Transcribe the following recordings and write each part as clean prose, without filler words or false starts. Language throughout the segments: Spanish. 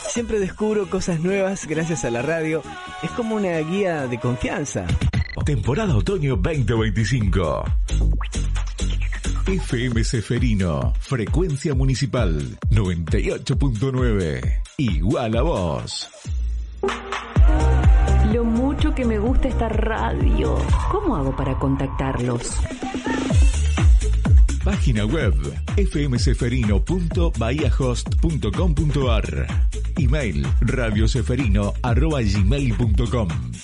Siempre descubro cosas nuevas gracias a la radio. Es como una guía de confianza. Temporada Otoño 2025. FM Ceferino, frecuencia municipal 98.9. Igual a vos. Lo mucho que me gusta esta radio. ¿Cómo hago para contactarlos? Página web fmceferino.bahiahost.com.ar. Email radioceferino@gmail.com.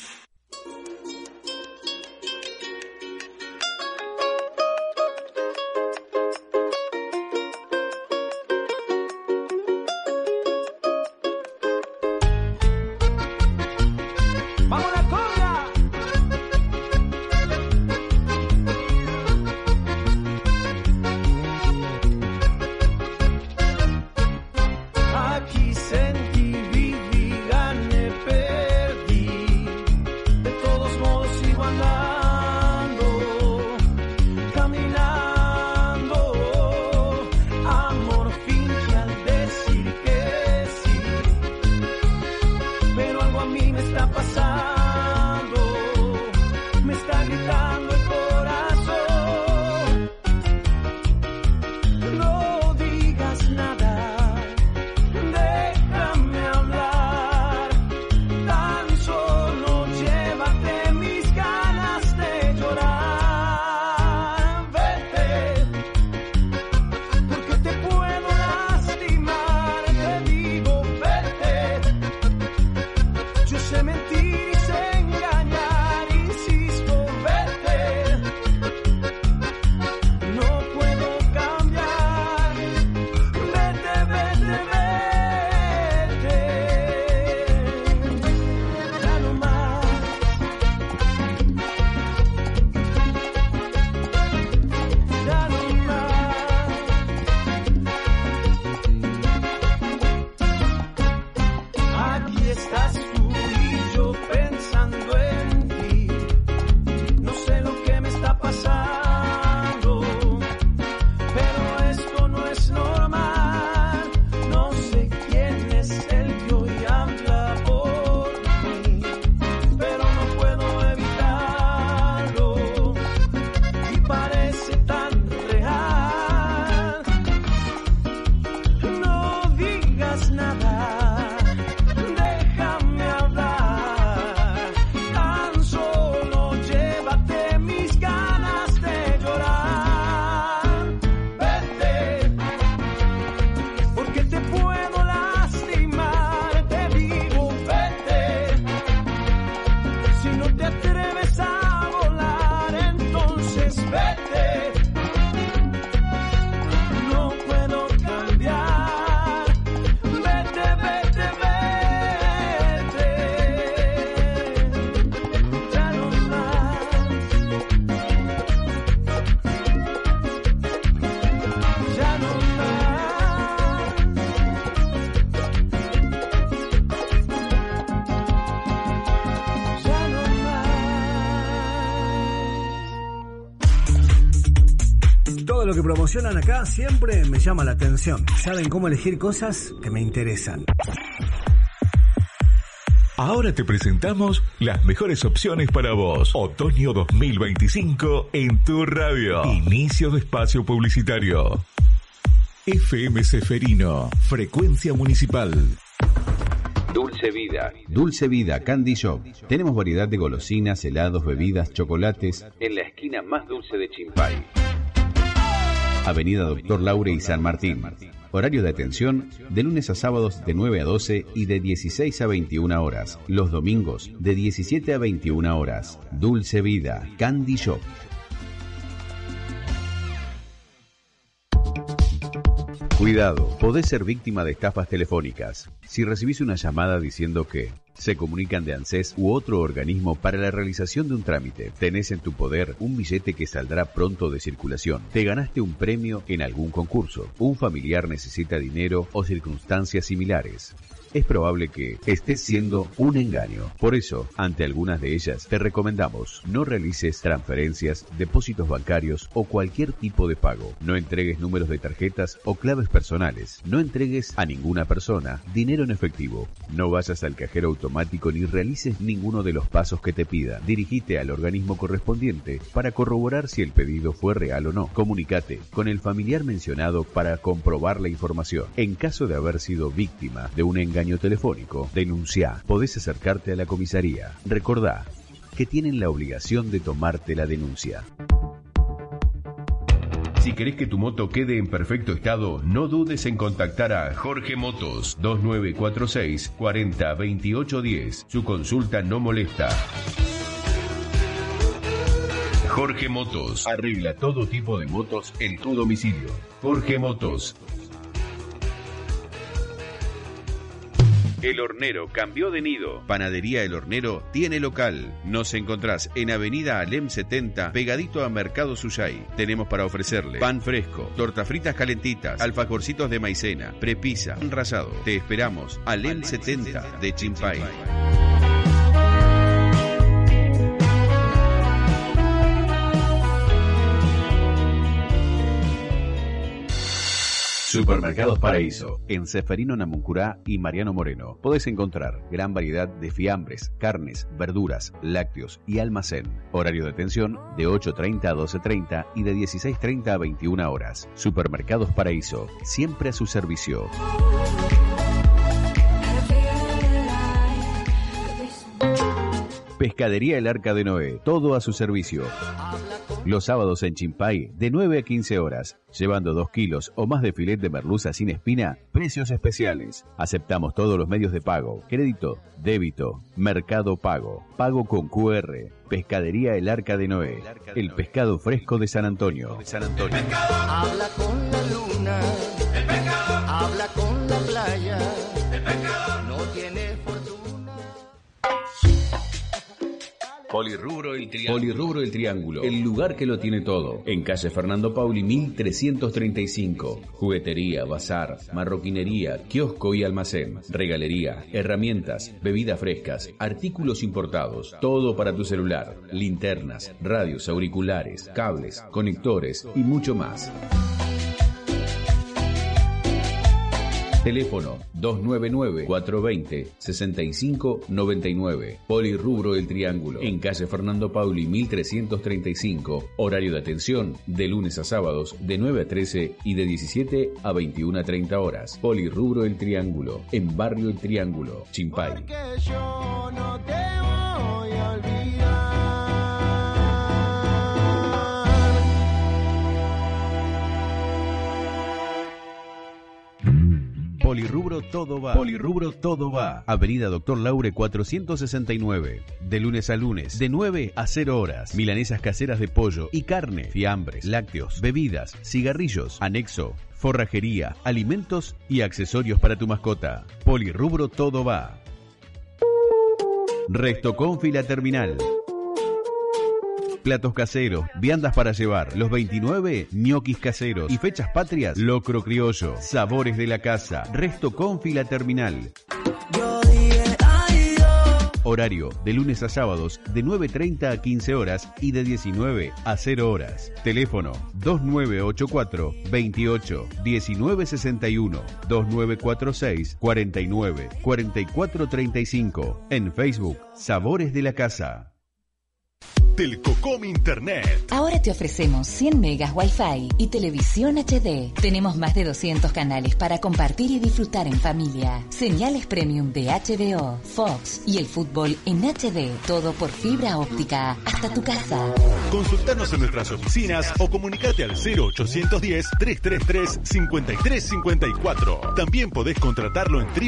Lo que promocionan acá siempre me llama la atención. Saben cómo elegir cosas que me interesan. Ahora te presentamos las mejores opciones para vos. Otoño 2025 en tu radio. Inicio de espacio publicitario. FM Ceferino, frecuencia municipal. Dulce Vida. Dulce Vida Candy Shop. Tenemos variedad de golosinas, helados, bebidas, chocolates en la esquina más dulce de Chimpay. Avenida Doctor Laure y San Martín. Horario de atención de lunes a sábados de 9 a 12 y de 16 a 21 horas. Los domingos de 17 a 21 horas. Dulce Vida Candy Shop. Cuidado, podés ser víctima de estafas telefónicas. Si recibís una llamada diciendo que se comunican de ANSES u otro organismo para la realización de un trámite, tenés en tu poder un billete que saldrá pronto de circulación, te ganaste un premio en algún concurso, un familiar necesita dinero o circunstancias similares. es probable que estés siendo un engaño. Por eso, ante algunas de ellas, te recomendamos no realices transferencias, depósitos bancarios o cualquier tipo de pago. No entregues números de tarjetas o claves personales. No entregues a ninguna persona dinero en efectivo. No vayas al cajero automático ni realices ninguno de los pasos que te pidan. Dirigite al organismo correspondiente para corroborar si el pedido fue real o no. Comunícate con el familiar mencionado para comprobar la información. En caso de haber sido víctima de un engaño telefónico, denunciá. Podés acercarte a la comisaría. Recordá que tienen la obligación de tomarte la denuncia. Si querés que tu moto quede en perfecto estado, no dudes en contactar a Jorge Motos 2946 40 28 10. Su consulta no molesta. Jorge Motos arregla todo tipo de motos en tu domicilio. Jorge Motos. El Hornero cambió de nido. Panadería El Hornero tiene local. Nos encontrás en Avenida Alem 70, pegadito a Mercado Suyay. Tenemos para ofrecerle pan fresco, tortas fritas calentitas, alfajorcitos de maicena, prepisa, pan rallado. Te esperamos. Alem 70 de Chimpay. Supermercados Paraíso, en Ceferino Namuncurá y Mariano Moreno. Podés encontrar gran variedad de fiambres, carnes, verduras, lácteos y almacén. Horario de atención de 8:30 a 12:30 y de 16:30 a 21 horas. Supermercados Paraíso, siempre a su servicio. Pescadería El Arca de Noé, todo a su servicio. Los sábados en Chimpay, de 9 a 15 horas, llevando 2 kilos o más de filet de merluza sin espina, precios especiales. Aceptamos todos los medios de pago, crédito, débito, mercado pago, pago con QR. Pescadería El Arca de Noé, el pescado fresco de San Antonio. Habla con la luna, el pescado. Habla con la playa, el pescado. No tiene fortuna. Polirrubro El Triángulo, el lugar que lo tiene todo. En calle Fernando Pauli 1335. Juguetería, bazar, marroquinería, kiosco y almacén. Regalería, herramientas, bebidas frescas, artículos importados. Todo para tu celular. Linternas, radios, auriculares, cables, conectores y mucho más. Teléfono 299-420-6599. Polirrubro El Triángulo. En calle Fernando Pauli 1335. Horario de atención de lunes a sábados de 9 a 13 y de 17 a 21 a 30 horas. Polirrubro El Triángulo. En Barrio El Triángulo, Chimpay. Porque yo no te voy a olvidar. Polirrubro Todo Va. Polirrubro Todo Va. Avenida Doctor Laure 469. De lunes a lunes, de 9 a 0 horas. Milanesas caseras de pollo y carne, fiambres, lácteos, bebidas, cigarrillos, anexo, forrajería, alimentos y accesorios para tu mascota. Polirrubro Todo Va. Resto Confila Terminal. Platos caseros, viandas para llevar, los 29, ñoquis caseros y fechas patrias, locro criollo, sabores de la casa, Resto Confila Terminal. Horario de lunes a sábados de 9:30 a 15 horas y de 19 a 0 horas. Teléfono 2984 28 1961 2946 49 4435. En Facebook, Sabores de la Casa. Telcocom Internet. Ahora te ofrecemos 100 megas Wi-Fi y televisión HD. Tenemos más de 200 canales para compartir y disfrutar en familia. Señales premium de HBO, Fox y el fútbol en HD. Todo por fibra óptica hasta tu casa. Consultanos en nuestras oficinas o comunicate al 0810-333-5354. También podés contratarlo en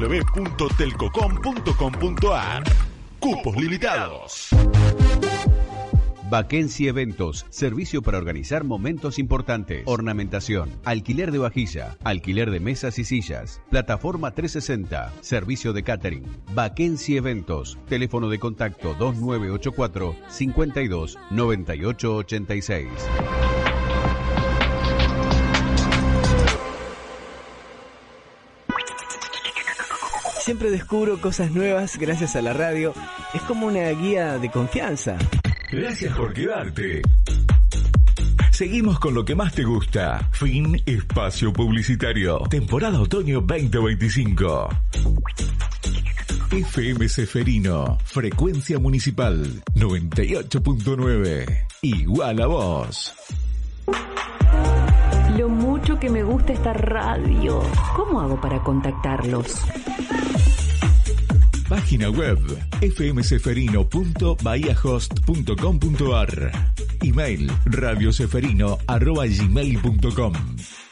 www.telcocom.com.ar. Cupos limitados. Vaquensi Eventos, servicio para organizar momentos importantes, ornamentación, alquiler de vajilla, alquiler de mesas y sillas, plataforma 360, servicio de catering. Vaquensi Eventos, teléfono de contacto 2984 52 98 86. Siempre descubro cosas nuevas gracias a la radio. Es como una guía de confianza. Gracias por quedarte. Seguimos con lo que más te gusta. Fin espacio publicitario. Temporada otoño 2025. FM Ceferino. Frecuencia municipal 98.9. Igual a vos. Lo mucho que me gusta esta radio. ¿Cómo hago para contactarlos? Página web fmceferino.bahiahost.com.ar. Email radioceferino@gmail.com.